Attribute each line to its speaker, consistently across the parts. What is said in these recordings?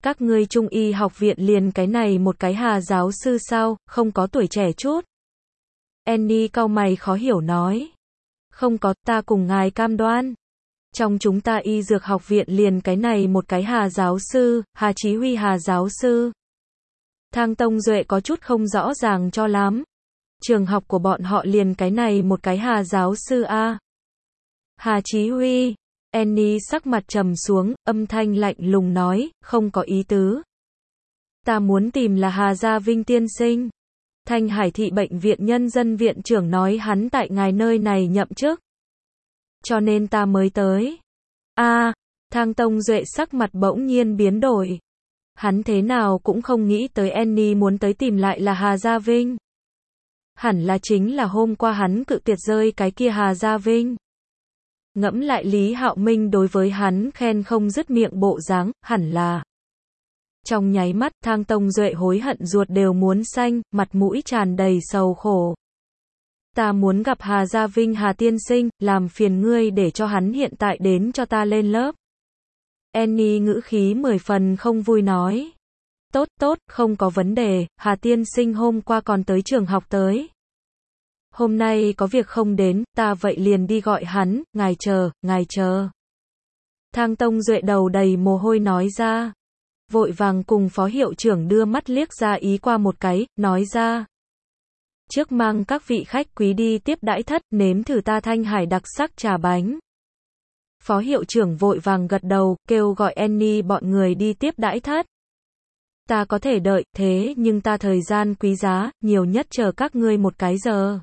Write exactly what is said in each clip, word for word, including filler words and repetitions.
Speaker 1: Các ngươi Trung y học viện liền cái này một cái Hà giáo sư sao, không có tuổi trẻ chút. Annie cau mày khó hiểu nói. Không có, ta cùng ngài cam đoan. Trong chúng ta y dược học viện liền cái này một cái Hà giáo sư, Hà Chí Huy Hà giáo sư. Thang Tông Duệ có chút không rõ ràng cho lắm. Trường học của bọn họ liền cái này một cái Hà giáo sư a. Hà Chí Huy. Annie sắc mặt trầm xuống, âm thanh lạnh lùng nói, không có ý tứ. Ta muốn tìm là Hà Gia Vinh tiên sinh. Thanh Hải thị bệnh viện nhân dân viện trưởng nói hắn tại ngài nơi này nhậm chức. Cho nên ta mới tới. A, à, Thang Tông Duệ sắc mặt bỗng nhiên biến đổi. Hắn thế nào cũng không nghĩ tới Annie muốn tới tìm lại là Hà Gia Vinh. Hẳn là chính là hôm qua hắn cự tuyệt rơi cái kia Hà Gia Vinh. Ngẫm lại Lý Hạo Minh đối với hắn khen không dứt miệng bộ dáng, hẳn là. Trong nháy mắt, Thang Tông Duệ hối hận ruột đều muốn xanh, mặt mũi tràn đầy sầu khổ. Ta muốn gặp Hà Gia Vinh Hà tiên sinh, làm phiền ngươi để cho hắn hiện tại đến cho ta lên lớp. Annie ngữ khí mười phần không vui nói. Tốt tốt, không có vấn đề, Hà tiên sinh hôm qua còn tới trường học tới. Hôm nay có việc không đến, ta vậy liền đi gọi hắn, ngài chờ, ngài chờ. Thang Tông Duệ đầu đầy mồ hôi nói ra. Vội vàng cùng phó hiệu trưởng đưa mắt liếc ra ý qua một cái, nói ra. Trước mang các vị khách quý đi tiếp đãi thất, nếm thử ta Thanh Hải đặc sắc trà bánh. Phó hiệu trưởng vội vàng gật đầu, kêu gọi Annie bọn người đi tiếp đãi thất. Ta có thể đợi, thế nhưng ta thời gian quý giá, nhiều nhất chờ các ngươi một cái giờ.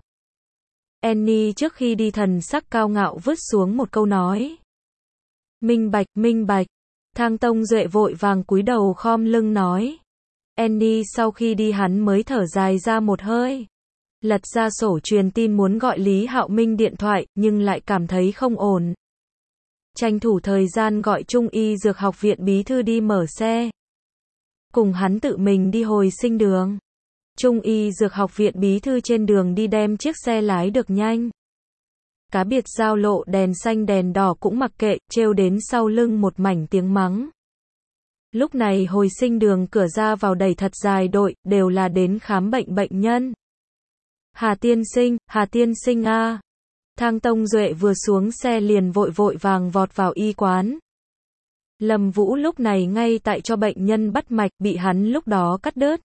Speaker 1: Annie trước khi đi thần sắc cao ngạo vứt xuống một câu nói. Minh bạch, minh bạch. Thang Tông Duệ vội vàng cúi đầu khom lưng nói. Annie sau khi đi hắn mới thở dài ra một hơi. Lật ra sổ truyền tin muốn gọi Lý Hạo Minh điện thoại, nhưng lại cảm thấy không ổn. Tranh thủ thời gian gọi Trung y dược học viện bí thư đi mở xe. Cùng hắn tự mình đi hồi sinh đường. Trung y dược học viện bí thư trên đường đi đem chiếc xe lái được nhanh. Cá biệt giao lộ đèn xanh đèn đỏ cũng mặc kệ, trêu đến sau lưng một mảnh tiếng mắng. Lúc này hồi sinh đường cửa ra vào đầy thật dài đội, đều là đến khám bệnh bệnh nhân. Hà tiên sinh, Hà tiên sinh a. Thang Tông Duệ vừa xuống xe liền vội vội vàng vọt vào y quán. Lâm Vũ lúc này ngay tại cho bệnh nhân bắt mạch, bị hắn lúc đó cắt đứt.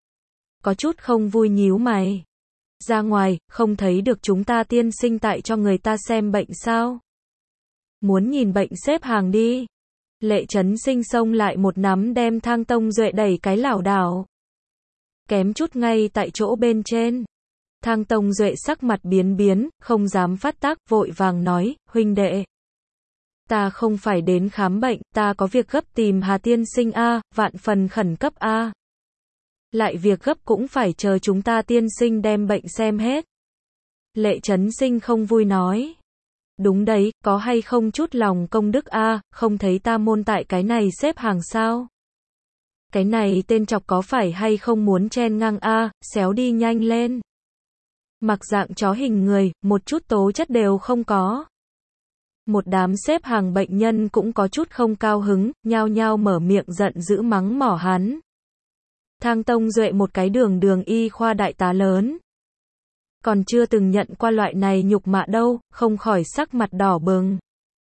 Speaker 1: Có chút không vui nhíu mày. Ra ngoài, không thấy được chúng ta tiên sinh tại cho người ta xem bệnh sao? Muốn nhìn bệnh xếp hàng đi. Lệ Trấn Sinh xông lại một nắm đem Thang Tông Duệ đẩy cái lảo đảo. Kém chút ngay tại chỗ bên trên. Thang Tông Duệ sắc mặt biến biến, không dám phát tác, vội vàng nói, huynh đệ. Ta không phải đến khám bệnh, ta có việc gấp tìm Hà tiên sinh a, vạn phần khẩn cấp a. Lại việc gấp cũng phải chờ chúng ta tiên sinh đem bệnh xem hết. Lệ Trấn Sinh không vui nói. Đúng đấy, có hay không chút lòng công đức a, không thấy ta môn tại cái này xếp hàng sao? Cái này tên chọc có phải hay không muốn chen ngang a, xéo đi nhanh lên. Mặc dạng chó hình người, một chút tố chất đều không có. Một đám xếp hàng bệnh nhân cũng có chút không cao hứng, nhao nhao mở miệng giận dữ mắng mỏ hắn. Thang Tông Duệ một cái đường đường y khoa đại tá lớn. Còn chưa từng nhận qua loại này nhục mạ đâu, không khỏi sắc mặt đỏ bừng.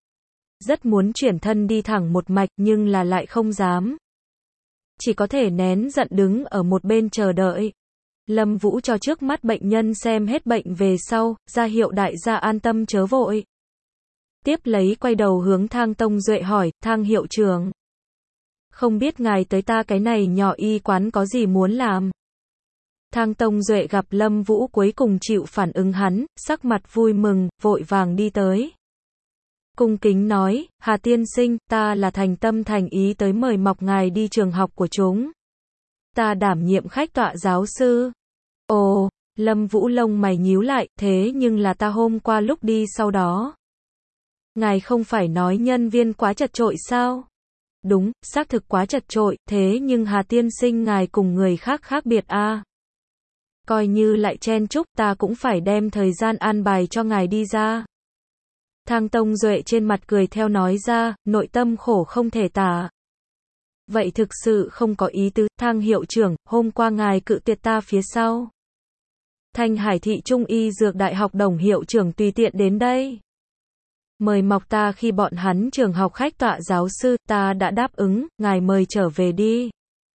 Speaker 1: Rất muốn chuyển thân đi thẳng một mạch nhưng là lại không dám. Chỉ có thể nén giận đứng ở một bên chờ đợi. Lâm Vũ cho trước mắt bệnh nhân xem hết bệnh về sau, ra hiệu đại gia an tâm chớ vội. Tiếp lấy quay đầu hướng Thang Tông Duệ hỏi, Thang hiệu trưởng. Không biết ngài tới ta cái này nhỏ y quán có gì muốn làm? Thang Tông Duệ gặp Lâm Vũ cuối cùng chịu phản ứng hắn, sắc mặt vui mừng, vội vàng đi tới. Cung kính nói, Hà tiên sinh, ta là thành tâm thành ý tới mời mọc ngài đi trường học của chúng. Ta đảm nhiệm khách tọa giáo sư. Ồ, Lâm Vũ lông mày nhíu lại, thế nhưng là ta hôm qua lúc đi sau đó. Ngài không phải nói nhân viên quá chật chội sao? Đúng, xác thực quá chật chội, thế nhưng Hà tiên sinh ngài cùng người khác khác biệt a. À. Coi như lại chen chúc, ta cũng phải đem thời gian an bài cho ngài đi ra. Thang Tông Duệ trên mặt cười theo nói ra, nội tâm khổ không thể tả. Vậy thực sự không có ý tứ, Thang hiệu trưởng, hôm qua ngài cự tuyệt ta phía sau. Thanh Hải thị Trung y Dược Đại học Đồng hiệu trưởng tùy tiện đến đây. Mời mọc ta khi bọn hắn trường học khách tọa giáo sư, ta đã đáp ứng, ngài mời trở về đi.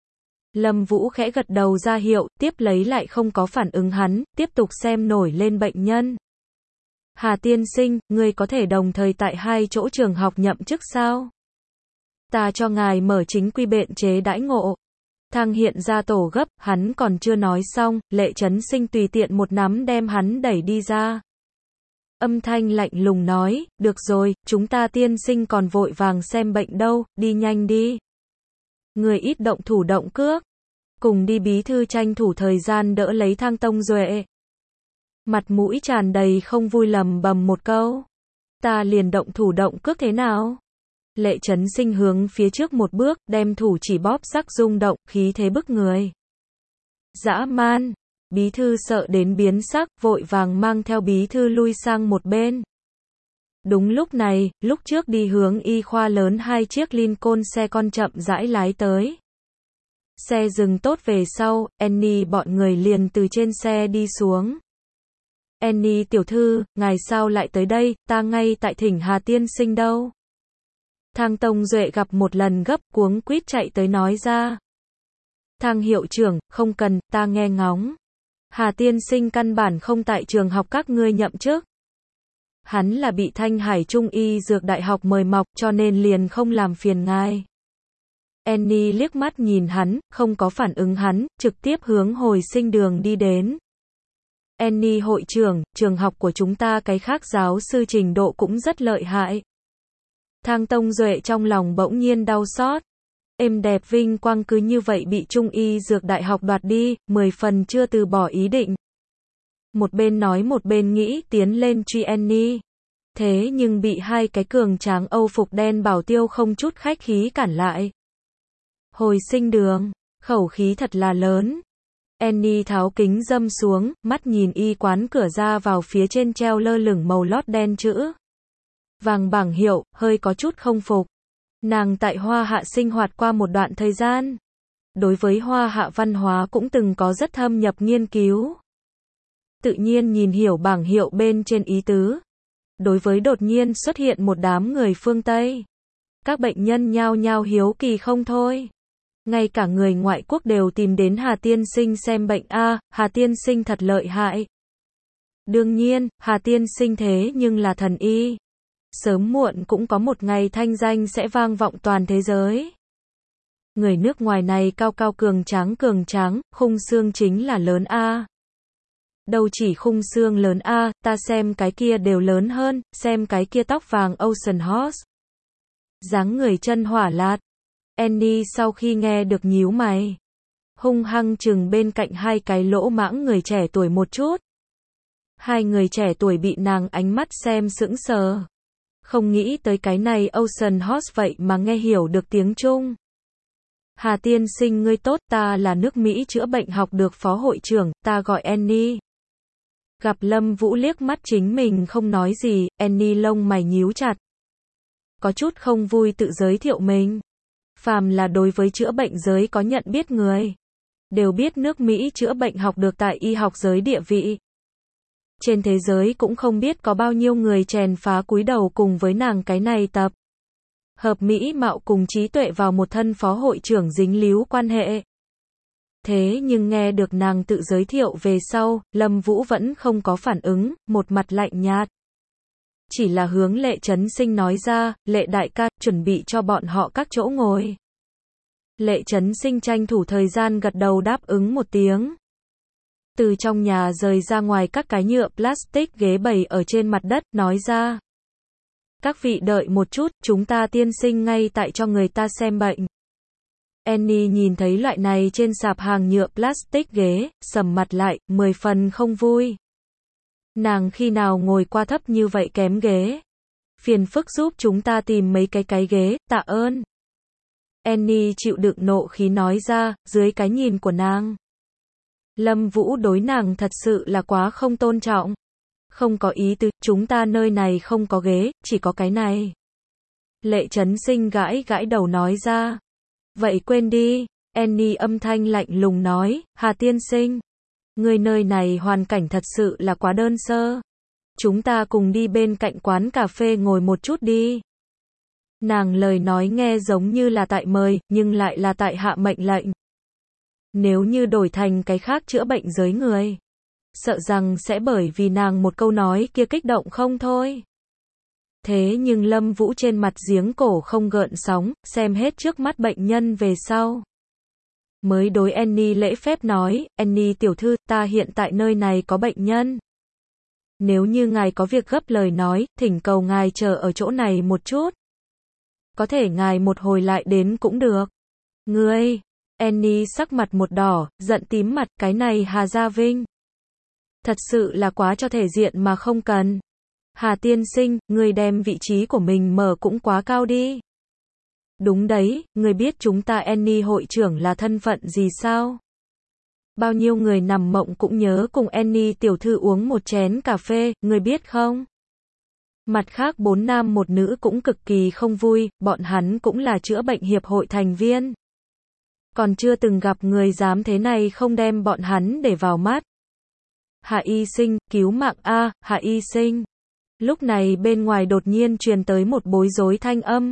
Speaker 1: Lâm Vũ khẽ gật đầu ra hiệu, tiếp lấy lại không có phản ứng hắn, tiếp tục xem nổi lên bệnh nhân. Hà tiên sinh, ngươi có thể đồng thời tại hai chỗ trường học nhậm chức sao? Ta cho ngài mở chính quy biện chế đãi ngộ. Thang hiện ra tổ gấp, hắn còn chưa nói xong, Lệ Chấn Sinh tùy tiện một nắm đem hắn đẩy đi ra. Âm thanh lạnh lùng nói, được rồi, chúng ta tiên sinh còn vội vàng xem bệnh đâu, đi nhanh đi. Người ít động thủ động cước. Cùng đi bí thư tranh thủ thời gian đỡ lấy Thang Tông Duệ. Mặt mũi tràn đầy không vui lầm bầm một câu. Ta liền động thủ động cước thế nào? Lệ Chấn Sinh hướng phía trước một bước, đem thủ chỉ bóp sắc rung động, khí thế bức người. Dã man. Bí thư sợ đến biến sắc, vội vàng mang theo bí thư lui sang một bên. Đúng lúc này, lúc trước đi hướng y khoa lớn hai chiếc Lincoln xe con chậm rãi lái tới. Xe dừng tốt về sau, Annie bọn người liền từ trên xe đi xuống. Annie tiểu thư, ngài sao lại tới đây, ta ngay tại thỉnh Hà tiên sinh đâu. Thang Tông Duệ gặp một lần gấp, cuống quýt chạy tới nói ra. Thang hiệu trưởng, không cần, ta nghe ngóng. Hà tiên sinh căn bản không tại trường học các ngươi nhậm chức. Hắn là bị Thanh Hải Trung y Dược Đại học mời mọc, cho nên liền không làm phiền ngài. Annie liếc mắt nhìn hắn, không có phản ứng hắn, trực tiếp hướng hồi sinh đường đi đến. Annie hội trưởng, trường học của chúng ta cái khác giáo sư trình độ cũng rất lợi hại. Thang Tông Duệ trong lòng bỗng nhiên đau xót. Êm đẹp vinh quang cứ như vậy bị Trung y Dược Đại học đoạt đi, mười phần chưa từ bỏ ý định. Một bên nói một bên nghĩ tiến lên truy Annie. Thế nhưng bị hai cái cường tráng Âu phục đen bảo tiêu không chút khách khí cản lại. Hồi sinh đường, khẩu khí thật là lớn. Annie tháo kính dâm xuống, mắt nhìn y quán cửa ra vào phía trên treo lơ lửng màu lót đen chữ vàng bảng hiệu, hơi có chút không phục. Nàng tại Hoa Hạ sinh hoạt qua một đoạn thời gian. Đối với Hoa Hạ văn hóa cũng từng có rất thâm nhập nghiên cứu. Tự nhiên nhìn hiểu bảng hiệu bên trên ý tứ. Đối với đột nhiên xuất hiện một đám người phương Tây. Các bệnh nhân nhao nhao hiếu kỳ không thôi. Ngay cả người ngoại quốc đều tìm đến Hà tiên sinh xem bệnh a, Hà tiên sinh thật lợi hại. Đương nhiên, Hà tiên sinh thế nhưng là thần y. Sớm muộn cũng có một ngày thanh danh sẽ vang vọng toàn thế giới. Người nước ngoài này cao cao cường tráng cường tráng, khung xương chính là lớn a. Đâu chỉ khung xương lớn a, ta xem cái kia đều lớn hơn, xem cái kia tóc vàng Ocean Horse. Dáng người chân hỏa lạt. Annie sau khi nghe được nhíu mày, hung hăng chừng bên cạnh hai cái lỗ mãng người trẻ tuổi một chút. Hai người trẻ tuổi bị nàng ánh mắt xem sững sờ. Không nghĩ tới cái này Ocean Horse vậy mà nghe hiểu được tiếng Trung. Hà tiên sinh ngươi tốt, ta là nước Mỹ chữa bệnh học được phó hội trưởng, ta gọi Annie. Gặp Lâm Vũ liếc mắt chính mình không nói gì, Annie lông mày nhíu chặt. Có chút không vui tự giới thiệu mình. Phàm là đối với chữa bệnh giới có nhận biết người. Đều biết nước Mỹ chữa bệnh học được tại y học giới địa vị. Trên thế giới cũng không biết có bao nhiêu người chèn phá cúi đầu cùng với nàng cái này tập. Hợp mỹ mạo cùng trí tuệ vào một thân phó hội trưởng dính líu quan hệ. Thế nhưng nghe được nàng tự giới thiệu về sau, Lâm Vũ vẫn không có phản ứng, một mặt lạnh nhạt. Chỉ là hướng Lệ Chấn Sinh nói ra, Lệ đại ca, chuẩn bị cho bọn họ các chỗ ngồi. Lệ Chấn Sinh tranh thủ thời gian gật đầu đáp ứng một tiếng. Từ trong nhà rời ra ngoài các cái nhựa plastic ghế bày ở trên mặt đất, nói ra. Các vị đợi một chút, chúng ta tiên sinh ngay tại cho người ta xem bệnh. Annie nhìn thấy loại này trên sạp hàng nhựa plastic ghế, sầm mặt lại, mười phần không vui. Nàng khi nào ngồi qua thấp như vậy kém ghế. Phiền phức giúp chúng ta tìm mấy cái cái ghế, tạ ơn. Annie chịu đựng nộ khí nói ra, dưới cái nhìn của nàng. Lâm Vũ đối nàng thật sự là quá không tôn trọng. Không có ý tứ, chúng ta nơi này không có ghế, chỉ có cái này. Lệ Chấn Sinh gãi gãi đầu nói ra. Vậy quên đi, Annie âm thanh lạnh lùng nói, Hà tiên sinh. Người nơi này hoàn cảnh thật sự là quá đơn sơ. Chúng ta cùng đi bên cạnh quán cà phê ngồi một chút đi. Nàng lời nói nghe giống như là tại mời, nhưng lại là tại hạ mệnh lệnh. Nếu như đổi thành cái khác chữa bệnh giới người, sợ rằng sẽ bởi vì nàng một câu nói kia kích động không thôi. Thế nhưng Lâm Vũ trên mặt giếng cổ không gợn sóng, xem hết trước mắt bệnh nhân về sau. Mới đối Annie lễ phép nói, Annie tiểu thư, ta hiện tại nơi này có bệnh nhân. Nếu như ngài có việc gấp lời nói, thỉnh cầu ngài chờ ở chỗ này một chút. Có thể ngài một hồi lại đến cũng được. Ngươi, Annie sắc mặt một đỏ, giận tím mặt, cái này Hà Gia Vinh. Thật sự là quá cho thể diện mà không cần. Hà tiên sinh, ngươi đem vị trí của mình mở cũng quá cao đi. Đúng đấy, ngươi biết chúng ta Annie hội trưởng là thân phận gì sao? Bao nhiêu người nằm mộng cũng nhớ cùng Annie tiểu thư uống một chén cà phê, ngươi biết không? Mặt khác bốn nam một nữ cũng cực kỳ không vui, bọn hắn cũng là chữa bệnh hiệp hội thành viên. Còn chưa từng gặp người dám thế này không đem bọn hắn để vào mắt. Hạ y sinh, cứu mạng a, Hạ y sinh. Lúc này bên ngoài đột nhiên truyền tới một bối rối thanh âm.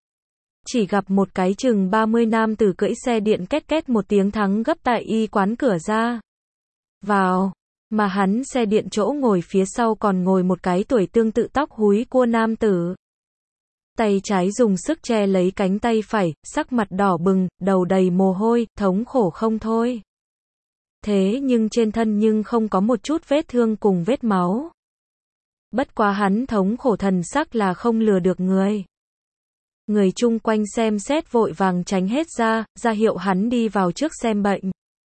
Speaker 1: Chỉ gặp một cái chừng ba mươi nam tử cưỡi xe điện két két một tiếng thắng gấp tại y quán cửa ra. Vào, mà hắn xe điện chỗ ngồi phía sau còn ngồi một cái tuổi tương tự tóc húi cua nam tử. Tay trái dùng sức che lấy cánh tay phải, sắc mặt đỏ bừng, đầu đầy mồ hôi, thống khổ không thôi. Thế nhưng trên thân nhưng không có một chút vết thương cùng vết máu. Bất quá hắn thống khổ thần sắc là không lừa được người. Người chung quanh xem xét vội vàng tránh hết ra, ra hiệu hắn đi vào trước xem bệnh.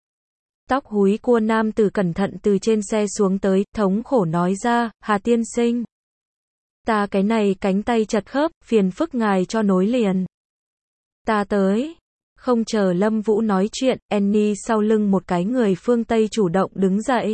Speaker 1: Tóc húi cua nam tử cẩn thận từ trên xe xuống tới, thống khổ nói ra, Hà tiên sinh. Ta cái này cánh tay chật khớp, phiền phức ngài cho nối liền. Ta tới. Không chờ Lâm Vũ nói chuyện, Annie sau lưng một cái người phương Tây chủ động đứng dậy.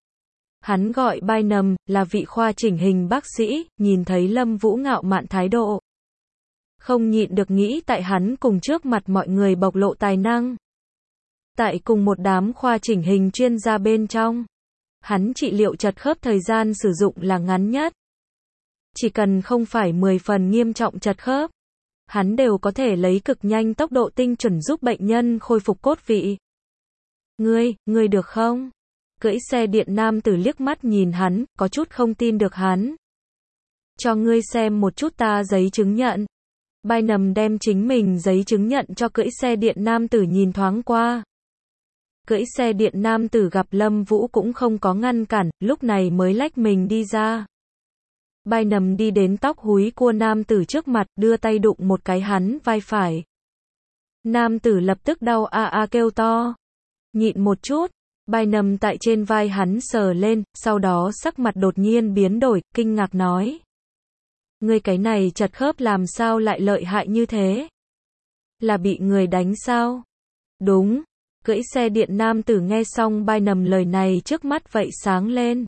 Speaker 1: Hắn gọi Bynum, là vị khoa chỉnh hình bác sĩ, nhìn thấy Lâm Vũ ngạo mạn thái độ. Không nhịn được nghĩ tại hắn cùng trước mặt mọi người bộc lộ tài năng. Tại cùng một đám khoa chỉnh hình chuyên gia bên trong, hắn trị liệu chật khớp thời gian sử dụng là ngắn nhất. Chỉ cần không phải mười phần nghiêm trọng chật khớp, hắn đều có thể lấy cực nhanh tốc độ tinh chuẩn giúp bệnh nhân khôi phục cốt vị. Ngươi, ngươi được không? Cưỡi xe điện nam tử liếc mắt nhìn hắn, có chút không tin được hắn. Cho ngươi xem một chút ta giấy chứng nhận. Bynum đem chính mình giấy chứng nhận cho cưỡi xe điện nam tử nhìn thoáng qua. Cưỡi xe điện nam tử gặp Lâm Vũ cũng không có ngăn cản, lúc này mới lách mình đi ra. Bynum đi đến tóc húi cua nam tử trước mặt, đưa tay đụng một cái hắn vai phải. Nam tử lập tức đau a a kêu to. Nhịn một chút, Bynum tại trên vai hắn sờ lên, sau đó sắc mặt đột nhiên biến đổi, kinh ngạc nói. Ngươi cái này chật khớp làm sao lại lợi hại như thế? Là bị người đánh sao? Đúng. Cưỡi xe điện nam tử nghe xong Bynum lời này trước mắt vậy sáng lên.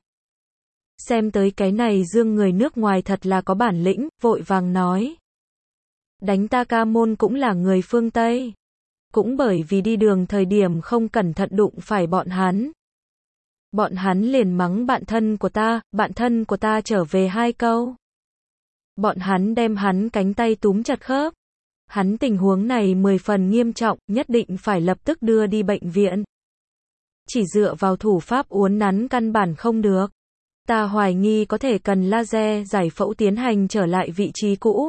Speaker 1: Xem tới cái này dương người nước ngoài thật là có bản lĩnh, vội vàng nói. Đánh ta ca môn cũng là người phương Tây. Cũng bởi vì đi đường thời điểm không cẩn thận đụng phải bọn hắn. Bọn hắn liền mắng bạn thân của ta, bạn thân của ta trở về hai câu. Bọn hắn đem hắn cánh tay túm chặt khớp. Hắn tình huống này mười phần nghiêm trọng, nhất định phải lập tức đưa đi bệnh viện. Chỉ dựa vào thủ pháp uốn nắn căn bản không được. Ta hoài nghi có thể cần laser giải phẫu tiến hành trở lại vị trí cũ.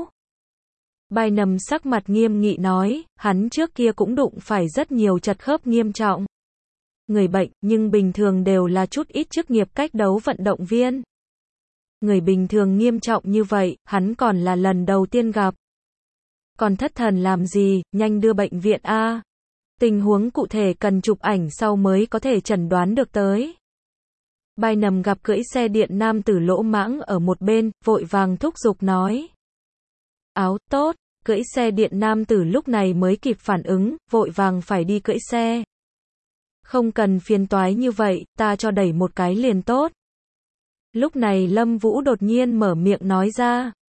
Speaker 1: Bynum sắc mặt nghiêm nghị nói, hắn trước kia cũng đụng phải rất nhiều chật khớp nghiêm trọng. Người bệnh, nhưng bình thường đều là chút ít chức nghiệp cách đấu vận động viên. Người bình thường nghiêm trọng như vậy, hắn còn là lần đầu tiên gặp. Còn thất thần làm gì, nhanh đưa bệnh viện a. Tình huống cụ thể cần chụp ảnh sau mới có thể chẩn đoán được tới. Bynum gặp cưỡi xe điện nam tử lỗ mãng ở một bên, vội vàng thúc giục nói. Áo, tốt, cưỡi xe điện nam tử lúc này mới kịp phản ứng, vội vàng phải đi cưỡi xe. Không cần phiền toái như vậy, ta cho đẩy một cái liền tốt. Lúc này Lâm Vũ đột nhiên mở miệng nói ra.